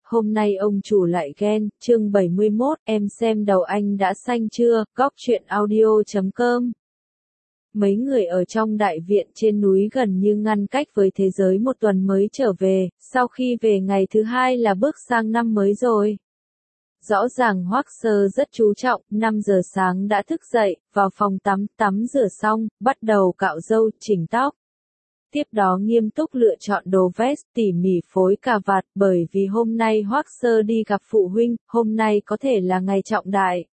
hôm nay ông chủ lại ghen, chương 71, em xem đầu anh đã xanh chưa, góc truyện audio.com. Mấy người ở trong đại viện trên núi gần như ngăn cách với thế giới một tuần mới trở về, sau khi về ngày thứ hai là bước sang năm mới rồi. Rõ ràng Hoắc Sơ rất chú trọng, 5 giờ sáng đã thức dậy, vào phòng tắm rửa xong, bắt đầu cạo râu, chỉnh tóc. Tiếp đó nghiêm túc lựa chọn đồ vest, tỉ mỉ phối cà vạt, bởi vì hôm nay Hoắc Sơ đi gặp phụ huynh, hôm nay có thể là ngày trọng đại.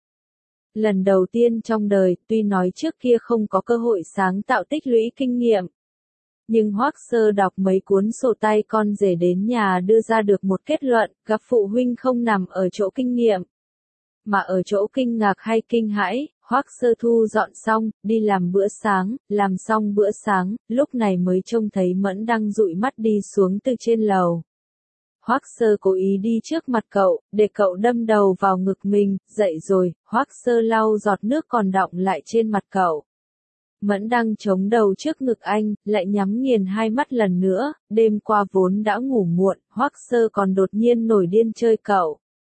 Lần đầu tiên trong đời, tuy nói trước kia không có cơ hội sáng tạo tích lũy kinh nghiệm. Nhưng Hoắc Sơ đọc mấy cuốn sổ tay con rể đến nhà đưa ra được một kết luận, gặp phụ huynh không nằm ở chỗ kinh nghiệm, mà ở chỗ kinh ngạc hay kinh hãi. Hoắc Sơ thu dọn xong, đi làm bữa sáng, làm xong bữa sáng, lúc này mới trông thấy Mẫn đang dụi mắt đi xuống từ trên lầu. Hoắc Sơ cố ý đi trước mặt cậu, để cậu đâm đầu vào ngực mình, dậy rồi, Hoắc Sơ lau giọt nước còn đọng lại trên mặt cậu. Mẫn đang chống đầu trước ngực anh, lại nhắm nghiền hai mắt lần nữa, đêm qua vốn đã ngủ muộn, Hoắc Sơ còn đột nhiên nổi điên chơi cậu.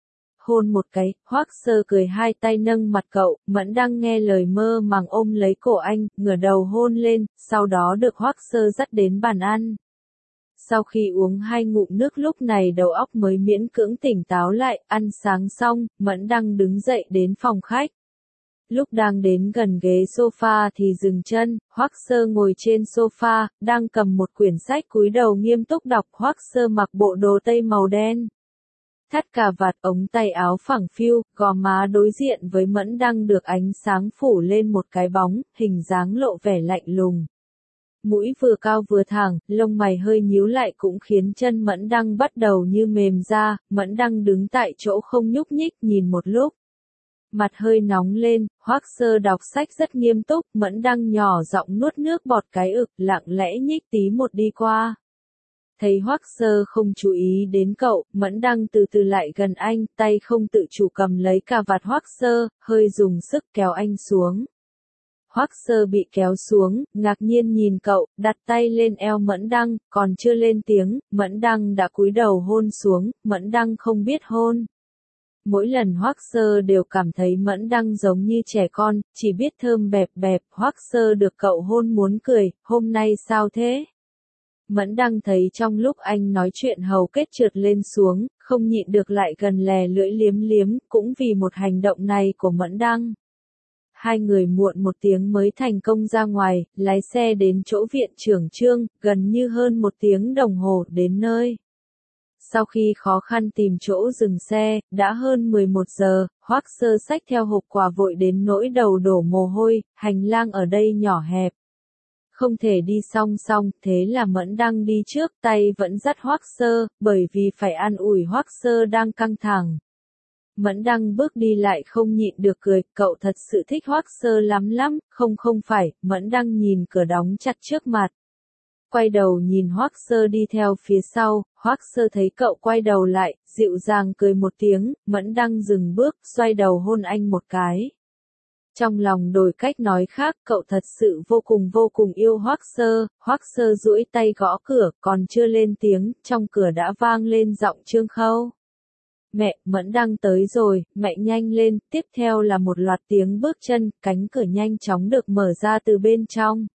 Hôn một cái, Hoắc Sơ cười hai tay nâng mặt cậu, Mẫn đang nghe lời mơ màng ôm lấy cổ anh, ngửa đầu hôn lên, sau đó được Hoắc Sơ dắt đến bàn ăn. Sau khi uống 2 ngụm nước lúc này đầu óc mới miễn cưỡng tỉnh táo lại, ăn sáng xong, Mẫn đang đứng dậy đến phòng khách. Lúc đang đến gần ghế sofa thì dừng chân, Hoắc Sơ ngồi trên sofa, đang cầm một quyển sách cúi đầu nghiêm túc đọc. Hoắc Sơ mặc bộ đồ tây màu đen. Thắt cà vạt, ống tay áo phẳng phiu, gò má đối diện với Mẫn đang được ánh sáng phủ lên một cái bóng, hình dáng lộ vẻ lạnh lùng. Mũi vừa cao vừa thẳng, lông mày hơi nhíu lại cũng khiến chân Mẫn Đăng bắt đầu như mềm ra. Mẫn Đăng đứng tại chỗ không nhúc nhích, nhìn một lúc. Mặt hơi nóng lên, Hoắc Sơ đọc sách rất nghiêm túc, Mẫn Đăng nhỏ giọng nuốt nước bọt cái ực, lặng lẽ nhích tí một đi qua. Thấy Hoắc Sơ không chú ý đến cậu, Mẫn Đăng từ từ lại gần anh, tay không tự chủ cầm lấy cà vạt Hoắc Sơ, hơi dùng sức kéo anh xuống. Hoắc Sơ bị kéo xuống, ngạc nhiên nhìn cậu, đặt tay lên eo Mẫn Đăng, còn chưa lên tiếng, Mẫn Đăng đã cúi đầu hôn xuống. Mẫn Đăng không biết hôn. Mỗi lần Hoắc Sơ đều cảm thấy Mẫn Đăng giống như trẻ con, chỉ biết thơm bẹp bẹp. Hoắc Sơ được cậu hôn muốn cười, hôm nay sao thế? Mẫn Đăng thấy trong lúc anh nói chuyện hầu kết trượt lên xuống, không nhịn được lại gần lè lưỡi liếm liếm, cũng vì một hành động này của Mẫn Đăng. Hai người muộn một tiếng mới thành công ra ngoài, lái xe đến chỗ viện trưởng Trương, gần như hơn 1 tiếng đồng hồ đến nơi. Sau khi khó khăn tìm chỗ dừng xe, đã hơn 11 giờ, Hoắc Sơ xách theo hộp quà vội đến nỗi đầu đổ mồ hôi, hành lang ở đây nhỏ hẹp. Không thể đi song song, thế là Mẫn Đăng đi trước, tay vẫn dắt Hoắc Sơ, bởi vì phải an ủi Hoắc Sơ đang căng thẳng. Mẫn Đăng bước đi lại không nhịn được cười, cậu thật sự thích Hoắc Sơ lắm, không phải. Mẫn Đăng nhìn cửa đóng chặt trước mặt. Quay đầu nhìn Hoắc Sơ đi theo phía sau, Hoắc Sơ thấy cậu quay đầu lại, dịu dàng cười một tiếng. Mẫn Đăng dừng bước, xoay đầu hôn anh một cái. Trong lòng đổi cách nói khác, cậu thật sự vô cùng yêu Hoắc Sơ. Hoắc Sơ duỗi tay gõ cửa, còn chưa lên tiếng, trong cửa đã vang lên giọng Trương Khâu. Mẹ, Mẫn Đăng tới rồi, mẹ nhanh lên. Tiếp theo là một loạt tiếng bước chân, cánh cửa nhanh chóng được mở ra từ bên trong.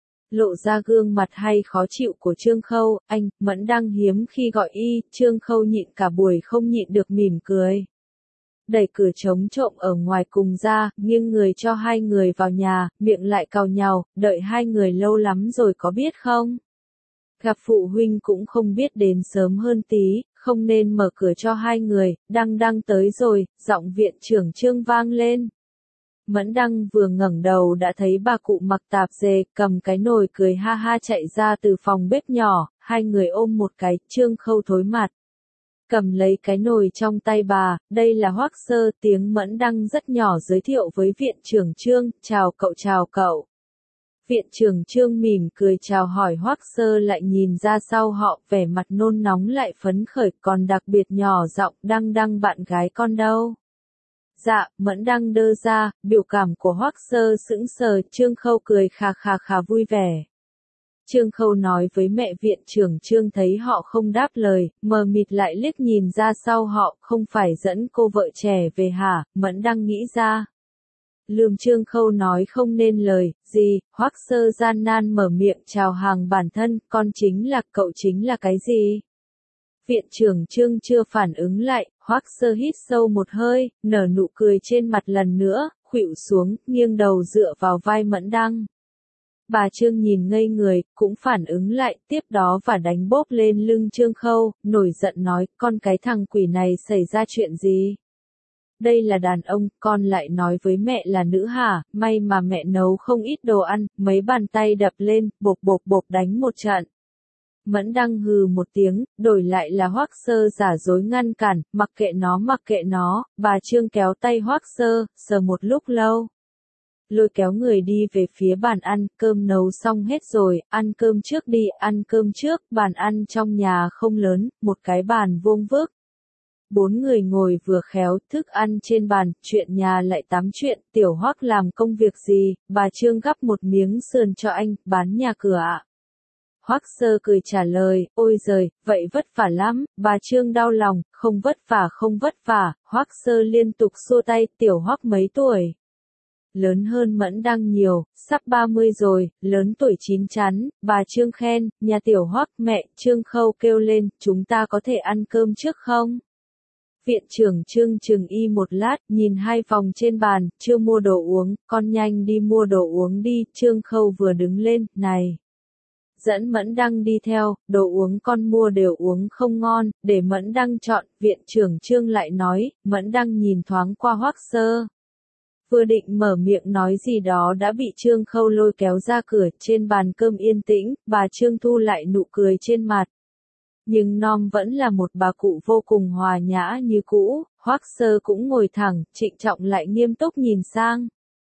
Lộ ra gương mặt hay khó chịu của Trương Khâu. Anh, Mẫn Đăng hiếm khi gọi y. Trương Khâu nhịn cả buổi không nhịn được mỉm cười. Đẩy cửa trống trộm ở ngoài cùng ra, nghiêng người cho hai người vào nhà, miệng lại càu nhàu, đợi hai người lâu lắm rồi có biết không? Gặp phụ huynh cũng không biết đến sớm hơn tí, không nên mở cửa cho hai người. Đăng tới rồi, giọng viện trưởng Trương vang lên. Mẫn Đăng vừa ngẩng đầu đã thấy bà cụ mặc tạp dề, cầm cái nồi cười ha ha chạy ra từ phòng bếp nhỏ, hai người ôm một cái. Trương Khâu thối mặt, cầm lấy cái nồi trong tay bà. Đây là Hoắc Sơ. Tiếng Mẫn Đăng rất nhỏ giới thiệu với viện trưởng Trương, chào cậu. Viện trưởng Trương mỉm cười chào hỏi Hoắc Sơ, lại nhìn ra sau họ, vẻ mặt nôn nóng lại phấn khởi, còn đặc biệt nhỏ giọng, Đăng bạn gái con đâu? Dạ, Mẫn Đăng đơ ra. Biểu cảm của Hoắc Sơ sững sờ. Trương Khâu cười khà vui vẻ. Trương Khâu nói với mẹ viện trưởng Trương thấy họ không đáp lời, mờ mịt lại liếc nhìn ra sau họ, không phải dẫn cô vợ trẻ về hả, Mẫn Đăng nghĩ ra. Lườm Trương Khâu nói không nên lời, gì, Hoắc Sơ gian nan mở miệng chào hàng bản thân, con chính là, cậu chính là cái gì? Viện trưởng Trương chưa phản ứng lại, Hoắc Sơ hít sâu một hơi, nở nụ cười trên mặt lần nữa, khuỵu xuống, nghiêng đầu dựa vào vai Mẫn Đăng. Bà Trương nhìn ngây người, cũng phản ứng lại, tiếp đó và đánh bốp lên lưng Trương Khâu, nổi giận nói, con cái thằng quỷ này xảy ra chuyện gì? Đây là đàn ông, con lại nói với mẹ là nữ hả, may mà mẹ nấu không ít đồ ăn, mấy bàn tay đập lên, bộp bộp bộp đánh một trận. Mẫn Đăng hừ một tiếng, đổi lại là Hoắc Sơ giả dối ngăn cản, mặc kệ nó, bà Trương kéo tay Hoắc Sơ, sờ một lúc lâu. Lôi kéo người đi về phía bàn ăn, cơm nấu xong hết rồi, ăn cơm trước đi, ăn cơm trước, bàn ăn trong nhà không lớn, một cái bàn vuông vức. 4 người ngồi vừa khéo, thức ăn trên bàn, chuyện nhà lại tám chuyện, Tiểu Hoắc làm công việc gì, bà Trương gắp một miếng sườn cho anh, bán nhà cửa ạ. Hoắc Sơ cười trả lời, ôi giời, vậy vất vả lắm, bà Trương đau lòng, không vất vả, Hoắc Sơ liên tục xua tay, Tiểu Hoắc mấy tuổi? Lớn hơn Mẫn Đăng nhiều, sắp 30 rồi, lớn tuổi chín chắn, bà Trương khen, nhà Tiểu Hoắc, mẹ, Trương Khâu kêu lên, chúng ta có thể ăn cơm trước không? Viện trưởng Trương chừng y một lát, nhìn hai phòng trên bàn, chưa mua đồ uống, con nhanh đi mua đồ uống đi, Trương Khâu vừa đứng lên, này. Dẫn Mẫn Đăng đi theo, đồ uống con mua đều uống không ngon, để Mẫn Đăng chọn, viện trưởng Trương lại nói, Mẫn Đăng nhìn thoáng qua Hoắc Sơ. Vừa định mở miệng nói gì đó đã bị Trương Khâu lôi kéo ra cửa, trên bàn cơm yên tĩnh, bà Trương thu lại nụ cười trên mặt. Nhưng Nom vẫn là một bà cụ vô cùng hòa nhã như cũ, Hoắc Sơ cũng ngồi thẳng, trịnh trọng lại nghiêm túc nhìn sang.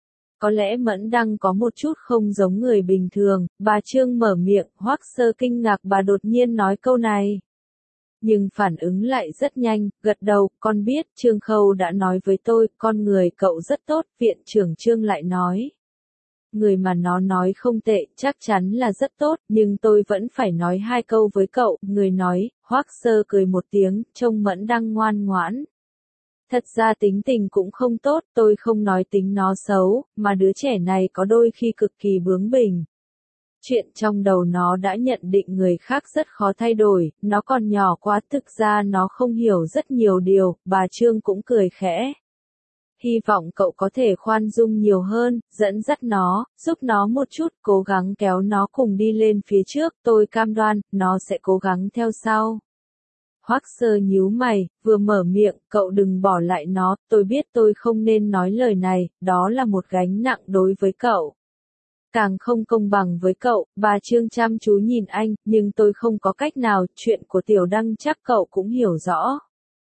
Có lẽ Mẫn Đăng có một chút không giống người bình thường, bà Trương mở miệng, Hoắc Sơ kinh ngạc bà đột nhiên nói câu này. Nhưng phản ứng lại rất nhanh, gật đầu, con biết, Trương Khâu đã nói với tôi, con người cậu rất tốt, viện trưởng Trương lại nói. Người mà nó nói không tệ, chắc chắn là rất tốt, nhưng tôi vẫn phải nói hai câu với cậu, người nói, Hoắc Sơ cười một tiếng, trông Mẫn Đăng ngoan ngoãn. Thật ra tính tình cũng không tốt, tôi không nói tính nó xấu, mà đứa trẻ này có đôi khi cực kỳ bướng bỉnh. Chuyện trong đầu nó đã nhận định người khác rất khó thay đổi, nó còn nhỏ quá, thực ra nó không hiểu rất nhiều điều, bà Trương cũng cười khẽ. Hy vọng cậu có thể khoan dung nhiều hơn, dẫn dắt nó, giúp nó một chút, cố gắng kéo nó cùng đi lên phía trước, tôi cam đoan, nó sẽ cố gắng theo sau. Hoắc Sơ nhíu mày, vừa mở miệng, cậu đừng bỏ lại nó, tôi biết tôi không nên nói lời này, đó là một gánh nặng đối với cậu. Càng không công bằng với cậu, bà Trương chăm chú nhìn anh, nhưng tôi không có cách nào, chuyện của Tiểu Đăng chắc cậu cũng hiểu rõ.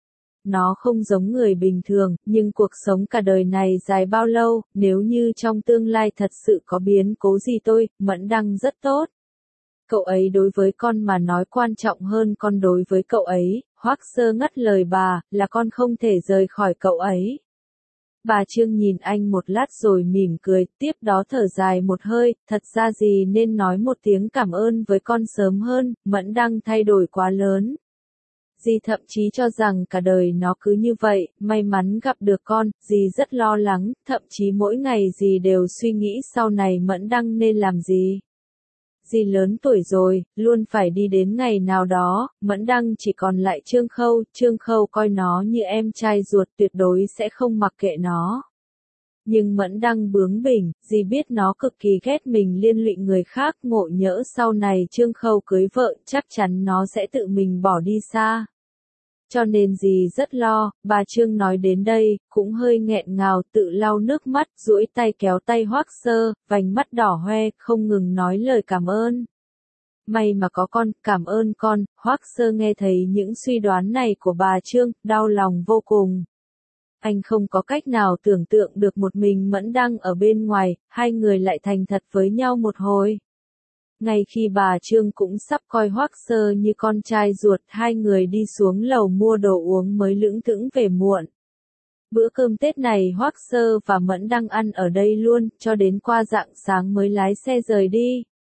Nó không giống người bình thường, nhưng cuộc sống cả đời này dài bao lâu, nếu như trong tương lai thật sự có biến cố gì Mẫn Đăng rất tốt. Cậu ấy đối với con mà nói quan trọng hơn con đối với cậu ấy, Hoắc Sơ ngắt lời bà, là con không thể rời khỏi cậu ấy. Bà Trương nhìn anh một lát rồi mỉm cười, tiếp đó thở dài một hơi, thật ra gì nên nói một tiếng cảm ơn với con sớm hơn, Mẫn Đăng thay đổi quá lớn. Dì thậm chí cho rằng cả đời nó cứ như vậy, may mắn gặp được con, dì rất lo lắng, thậm chí mỗi ngày dì đều suy nghĩ sau này Mẫn Đăng nên làm gì. Dì lớn tuổi rồi, luôn phải đi đến ngày nào đó, Mẫn Đăng chỉ còn lại Trương Khâu coi nó như em trai ruột tuyệt đối sẽ không mặc kệ nó. Nhưng Mẫn Đăng bướng bỉnh, dì biết nó cực kỳ ghét mình liên lụy người khác, ngộ nhỡ sau này Trương Khâu cưới vợ, chắc chắn nó sẽ tự mình bỏ đi xa. Cho nên dì rất lo, bà Trương nói đến đây, cũng hơi nghẹn ngào tự lau nước mắt, duỗi tay kéo tay Hoắc Sơ, vành mắt đỏ hoe, không ngừng nói lời cảm ơn. May mà có con, cảm ơn con, Hoắc Sơ nghe thấy những suy đoán này của bà Trương, đau lòng vô cùng. Anh không có cách nào tưởng tượng được một mình Mẫn Đăng ở bên ngoài, hai người lại thành thật với nhau một hồi. Ngay khi bà Trương cũng sắp coi Hoắc Sơ như con trai ruột, hai người đi xuống lầu mua đồ uống mới lững thững về muộn. Bữa cơm Tết này Hoắc Sơ và Mẫn Đăng ăn ở đây luôn, cho đến qua rạng sáng mới lái xe rời đi.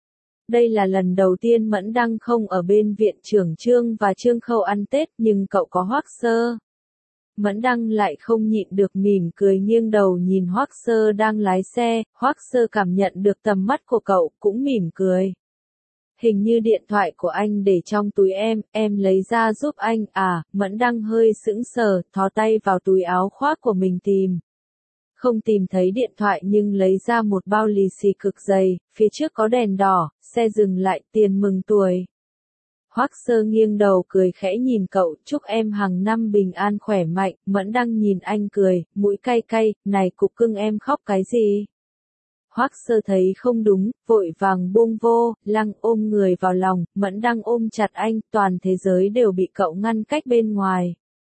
Đây là lần đầu tiên Mẫn Đăng không ở bên viện trưởng Trương và Trương Khâu ăn Tết nhưng cậu có Hoắc Sơ. Mẫn Đăng lại không nhịn được mỉm cười nghiêng đầu nhìn Hoắc Sơ đang lái xe, Hoắc Sơ cảm nhận được tầm mắt của cậu, cũng mỉm cười. Hình như điện thoại của anh để trong túi em lấy ra giúp anh à, Mẫn Đăng hơi sững sờ, thò tay vào túi áo khoác của mình tìm. Không tìm thấy điện thoại nhưng lấy ra một bao lì xì cực dày, phía trước có đèn đỏ, xe dừng lại, tiền mừng tuổi. Hoắc Sơ nghiêng đầu cười khẽ nhìn cậu, chúc em hàng năm bình an khỏe mạnh, Mẫn Đăng nhìn anh cười, mũi cay cay, này cục cưng em khóc cái gì? Hoắc Sơ thấy không đúng, vội vàng buông vô, lăng ôm người vào lòng, Mẫn Đăng ôm chặt anh, toàn thế giới đều bị cậu ngăn cách bên ngoài.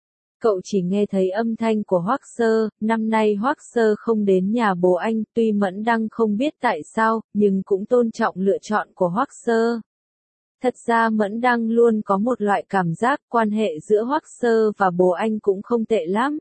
Cậu chỉ nghe thấy âm thanh của Hoắc Sơ, năm nay Hoắc Sơ không đến nhà bố anh, tuy Mẫn Đăng không biết tại sao, nhưng cũng tôn trọng lựa chọn của Hoắc Sơ. Thật ra Mẫn Đăng luôn có một loại cảm giác quan hệ giữa Hoắc Sơ và bố anh cũng không tệ lắm.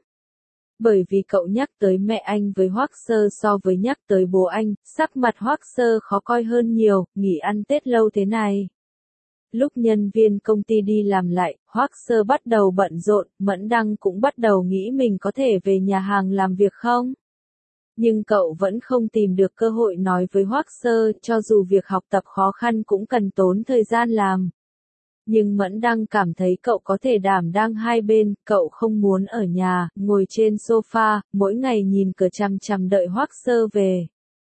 Bởi vì cậu nhắc tới mẹ anh với Hoắc Sơ so với nhắc tới bố anh, sắc mặt Hoắc Sơ khó coi hơn nhiều, nghỉ ăn Tết lâu thế này. Lúc nhân viên công ty đi làm lại, Hoắc Sơ bắt đầu bận rộn, Mẫn Đăng cũng bắt đầu nghĩ mình có thể về nhà hàng làm việc không? Nhưng cậu vẫn không tìm được cơ hội nói với Hoắc Sơ, cho dù việc học tập khó khăn cũng cần tốn thời gian làm. Nhưng Mẫn Đăng cảm thấy cậu có thể đảm đang hai bên, cậu không muốn ở nhà, ngồi trên sofa, mỗi ngày nhìn cửa chằm chằm đợi Hoắc Sơ về.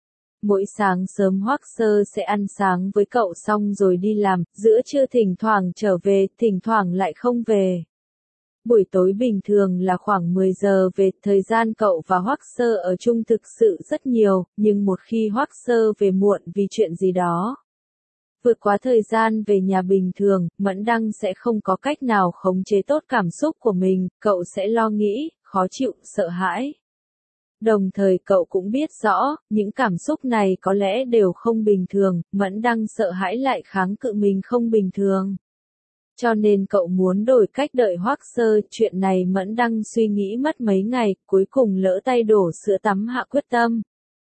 Mỗi sáng sớm Hoắc Sơ sẽ ăn sáng với cậu xong rồi đi làm, giữa trưa thỉnh thoảng trở về, thỉnh thoảng lại không về. Buổi tối bình thường là khoảng 10 giờ về, thời gian cậu và Hoắc Sơ ở chung thực sự rất nhiều, nhưng một khi Hoắc Sơ về muộn vì chuyện gì đó, vượt quá thời gian về nhà bình thường, Mẫn Đăng sẽ không có cách nào khống chế tốt cảm xúc của mình, cậu sẽ lo nghĩ, khó chịu, sợ hãi. Đồng thời cậu cũng biết rõ, những cảm xúc này có lẽ đều không bình thường, Mẫn Đăng sợ hãi lại kháng cự mình không bình thường. Cho nên cậu muốn đổi cách đợi Hoắc Sơ, chuyện này Mẫn Đăng suy nghĩ mất mấy ngày, cuối cùng lỡ tay đổ sữa tắm hạ quyết tâm.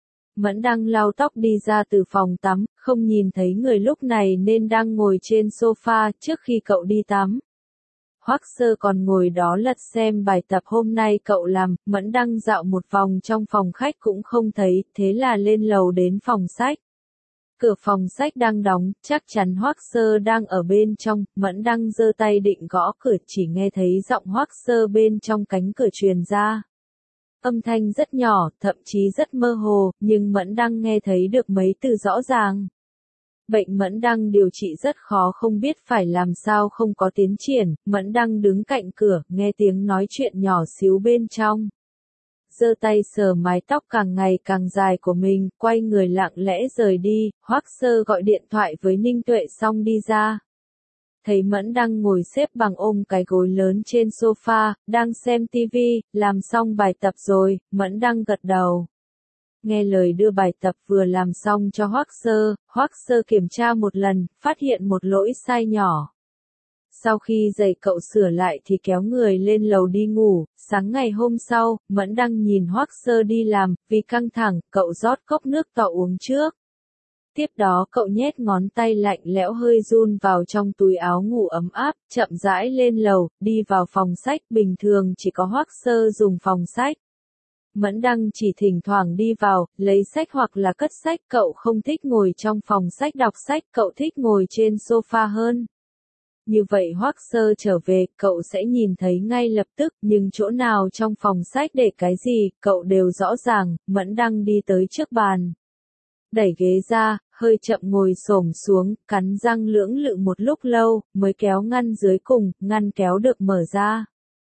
Mẫn Đăng lau tóc đi ra từ phòng tắm, không nhìn thấy người lúc này nên đang ngồi trên sofa trước khi cậu đi tắm. Hoắc Sơ còn ngồi đó lật xem bài tập hôm nay cậu làm, Mẫn Đăng dạo một vòng trong phòng khách cũng không thấy, thế là lên lầu đến phòng sách. Cửa phòng sách đang đóng, chắc chắn Hoắc Sơ đang ở bên trong, Mẫn Đăng giơ tay định gõ cửa chỉ nghe thấy giọng Hoắc Sơ bên trong cánh cửa truyền ra. Âm thanh rất nhỏ, thậm chí rất mơ hồ, nhưng Mẫn Đăng nghe thấy được mấy từ rõ ràng. Bệnh Mẫn Đăng điều trị rất khó không biết phải làm sao không có tiến triển, Mẫn Đăng đứng cạnh cửa, nghe tiếng nói chuyện nhỏ xíu bên trong. Giơ tay sờ mái tóc càng ngày càng dài của mình, quay người lặng lẽ rời đi, Hoắc Sơ gọi điện thoại với Ninh Tuệ xong đi ra. Thấy Mẫn Đăng ngồi xếp bằng ôm cái gối lớn trên sofa, đang xem tivi, làm xong bài tập rồi, Mẫn Đăng gật đầu. Nghe lời đưa bài tập vừa làm xong cho Hoắc Sơ kiểm tra một lần, phát hiện một lỗi sai nhỏ. Sau khi dạy cậu sửa lại thì kéo người lên lầu đi ngủ, sáng ngày hôm sau, Mẫn Đăng nhìn Hoắc Sơ đi làm, vì căng thẳng, cậu rót cốc nước tỏ uống trước. Tiếp đó cậu nhét ngón tay lạnh lẽo hơi run vào trong túi áo ngủ ấm áp, chậm rãi lên lầu, đi vào phòng sách, bình thường chỉ có Hoắc Sơ dùng phòng sách. Mẫn Đăng chỉ thỉnh thoảng đi vào, lấy sách hoặc là cất sách, cậu không thích ngồi trong phòng sách đọc sách, cậu thích ngồi trên sofa hơn. Như vậy Hoắc Sơ trở về, cậu sẽ nhìn thấy ngay lập tức, nhưng chỗ nào trong phòng sách để cái gì, cậu đều rõ ràng, Mẫn Đăng đi tới trước bàn. Đẩy ghế ra, hơi chậm ngồi xổm xuống, cắn răng lưỡng lự một lúc lâu, mới kéo ngăn dưới cùng, ngăn kéo được mở ra.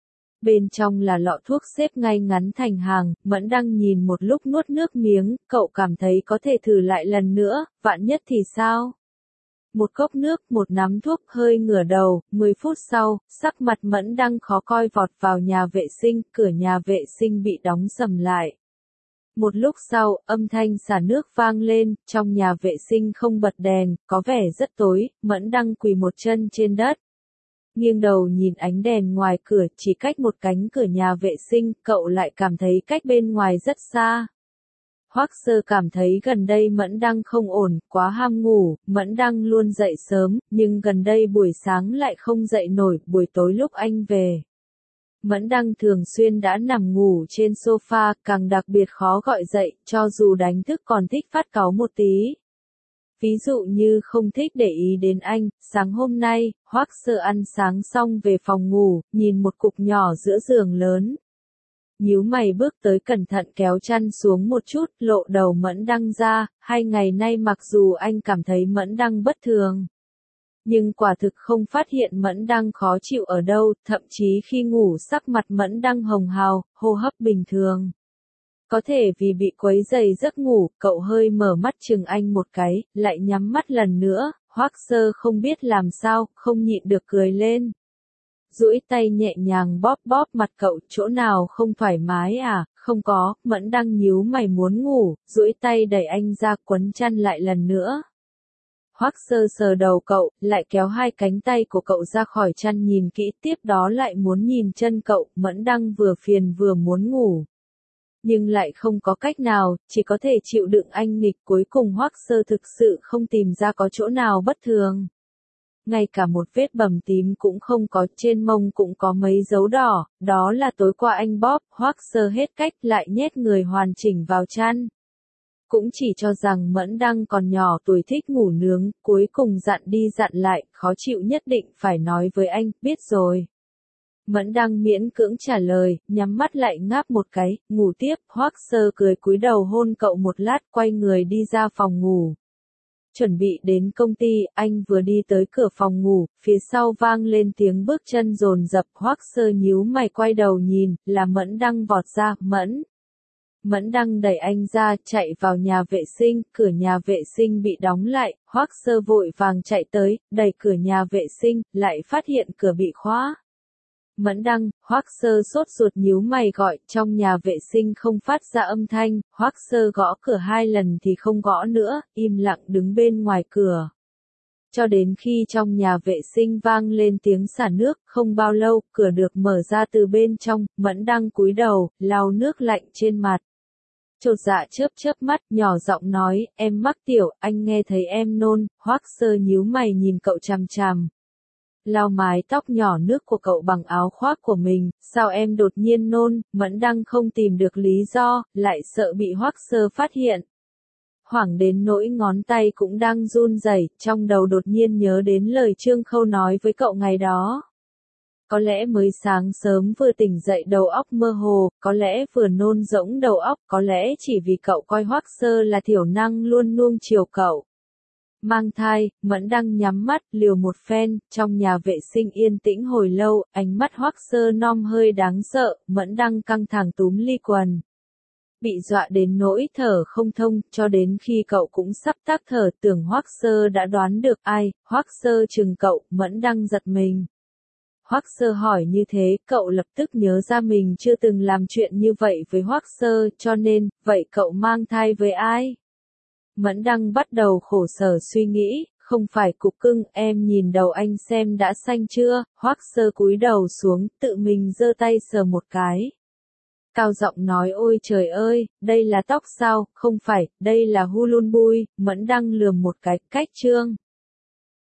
Bên trong là lọ thuốc xếp ngay ngắn thành hàng, Mẫn Đăng nhìn một lúc nuốt nước miếng, cậu cảm thấy có thể thử lại lần nữa, vạn nhất thì sao? Một cốc nước, một nắm thuốc, hơi ngửa đầu, 10 phút sau, sắc mặt Mẫn Đăng khó coi vọt vào nhà vệ sinh, cửa nhà vệ sinh bị đóng sầm lại. Một lúc sau, âm thanh xả nước vang lên, trong nhà vệ sinh không bật đèn, có vẻ rất tối, Mẫn Đăng quỳ một chân trên đất. Nghiêng đầu nhìn ánh đèn ngoài cửa, chỉ cách một cánh cửa nhà vệ sinh, cậu lại cảm thấy cách bên ngoài rất xa. Hoắc Sơ cảm thấy gần đây Mẫn Đăng không ổn, quá ham ngủ, Mẫn Đăng luôn dậy sớm, nhưng gần đây buổi sáng lại không dậy nổi, buổi tối lúc anh về. Mẫn Đăng thường xuyên đã nằm ngủ trên sofa, càng đặc biệt khó gọi dậy, cho dù đánh thức còn thích phát cáu một tí. Ví dụ như không thích để ý đến anh, sáng hôm nay, Hoắc Sơ ăn sáng xong về phòng ngủ, nhìn một cục nhỏ giữa giường lớn. Nhíu mày bước tới cẩn thận kéo chăn xuống một chút, lộ đầu Mẫn Đăng ra, 2 ngày nay mặc dù anh cảm thấy Mẫn Đăng bất thường. Nhưng quả thực không phát hiện Mẫn Đăng khó chịu ở đâu, thậm chí khi ngủ sắc mặt Mẫn Đăng hồng hào, hô hấp bình thường. Có thể vì bị quấy rầy giấc ngủ, cậu hơi mở mắt chừng anh một cái, lại nhắm mắt lần nữa, Hoắc Sơ không biết làm sao, không nhịn được cười lên. Duỗi tay nhẹ nhàng bóp bóp mặt cậu, chỗ nào không thoải mái à, không có, Mẫn Đăng nhíu mày muốn ngủ, duỗi tay đẩy anh ra quấn chăn lại lần nữa. Hoắc Sơ sờ đầu cậu, lại kéo 2 cánh tay của cậu ra khỏi chăn nhìn kỹ, tiếp đó lại muốn nhìn chân cậu, Mẫn Đăng vừa phiền vừa muốn ngủ. Nhưng lại không có cách nào, chỉ có thể chịu đựng anh nghịch, cuối cùng Hoắc Sơ thực sự không tìm ra có chỗ nào bất thường. Ngay cả một vết bầm tím cũng không có, trên mông cũng có mấy dấu đỏ, đó là tối qua anh bóp. Hoắc Sơ hết cách lại nhét người hoàn chỉnh vào chăn. Cũng chỉ cho rằng Mẫn Đăng còn nhỏ tuổi thích ngủ nướng, cuối cùng dặn đi dặn lại, khó chịu nhất định phải nói với anh, biết rồi. Mẫn Đăng miễn cưỡng trả lời, nhắm mắt lại ngáp một cái, ngủ tiếp. Hoắc Sơ cười cúi đầu hôn cậu một lát, quay người đi ra phòng ngủ. Chuẩn bị đến công ty, anh vừa đi tới cửa phòng ngủ, phía sau vang lên tiếng bước chân dồn dập. Hoắc Sơ nhíu mày quay đầu nhìn, là Mẫn Đăng vọt ra. Mẫn Đăng đẩy anh ra, chạy vào nhà vệ sinh, cửa nhà vệ sinh bị đóng lại, Hoắc Sơ vội vàng chạy tới, đẩy cửa nhà vệ sinh, lại phát hiện cửa bị khóa. Mẫn Đăng, Hoắc Sơ sốt ruột nhíu mày gọi, trong nhà vệ sinh không phát ra âm thanh, Hoắc Sơ gõ cửa 2 lần thì không gõ nữa, im lặng đứng bên ngoài cửa. Cho đến khi trong nhà vệ sinh vang lên tiếng xả nước, không bao lâu, cửa được mở ra từ bên trong, Mẫn Đăng cúi đầu, lau nước lạnh trên mặt. Chột dạ chớp chớp mắt, nhỏ giọng nói, em mắc tiểu, anh nghe thấy em nôn. Hoắc Sơ nhíu mày nhìn cậu chằm chằm. Lau mái tóc nhỏ nước của cậu bằng áo khoác của mình, sao em đột nhiên nôn? Mẫn Đăng không tìm được lý do, lại sợ bị Hoắc Sơ phát hiện. Hoảng đến nỗi ngón tay cũng đang run rẩy, trong đầu đột nhiên nhớ đến lời Trương Khâu nói với cậu ngày đó. Có lẽ mới sáng sớm vừa tỉnh dậy đầu óc mơ hồ, có lẽ vừa nôn rỗng đầu óc, có lẽ chỉ vì cậu coi Hoắc Sơ là thiểu năng luôn nuông chiều cậu. Mang thai, Mẫn Đăng nhắm mắt, liều một phen, trong nhà vệ sinh yên tĩnh hồi lâu, ánh mắt Hoắc Sơ non hơi đáng sợ, Mẫn Đăng căng thẳng túm ly quần. Bị dọa đến nỗi thở không thông, cho đến khi cậu cũng sắp tắc thở, tưởng Hoắc Sơ đã đoán được ai. Hoắc Sơ chừng cậu, Mẫn Đăng giật mình. Hoắc Sơ hỏi như thế, cậu lập tức nhớ ra mình chưa từng làm chuyện như vậy với Hoắc Sơ, cho nên, vậy cậu mang thai với ai? Mẫn Đăng bắt đầu khổ sở suy nghĩ, không phải cục cưng, em nhìn đầu anh xem đã xanh chưa? Hoắc Sơ cúi đầu xuống, tự mình giơ tay sờ một cái. Cao giọng nói, ôi trời ơi, đây là tóc sao? Không phải, đây là hulunbui. Mẫn Đăng lườm một cái, cách Trương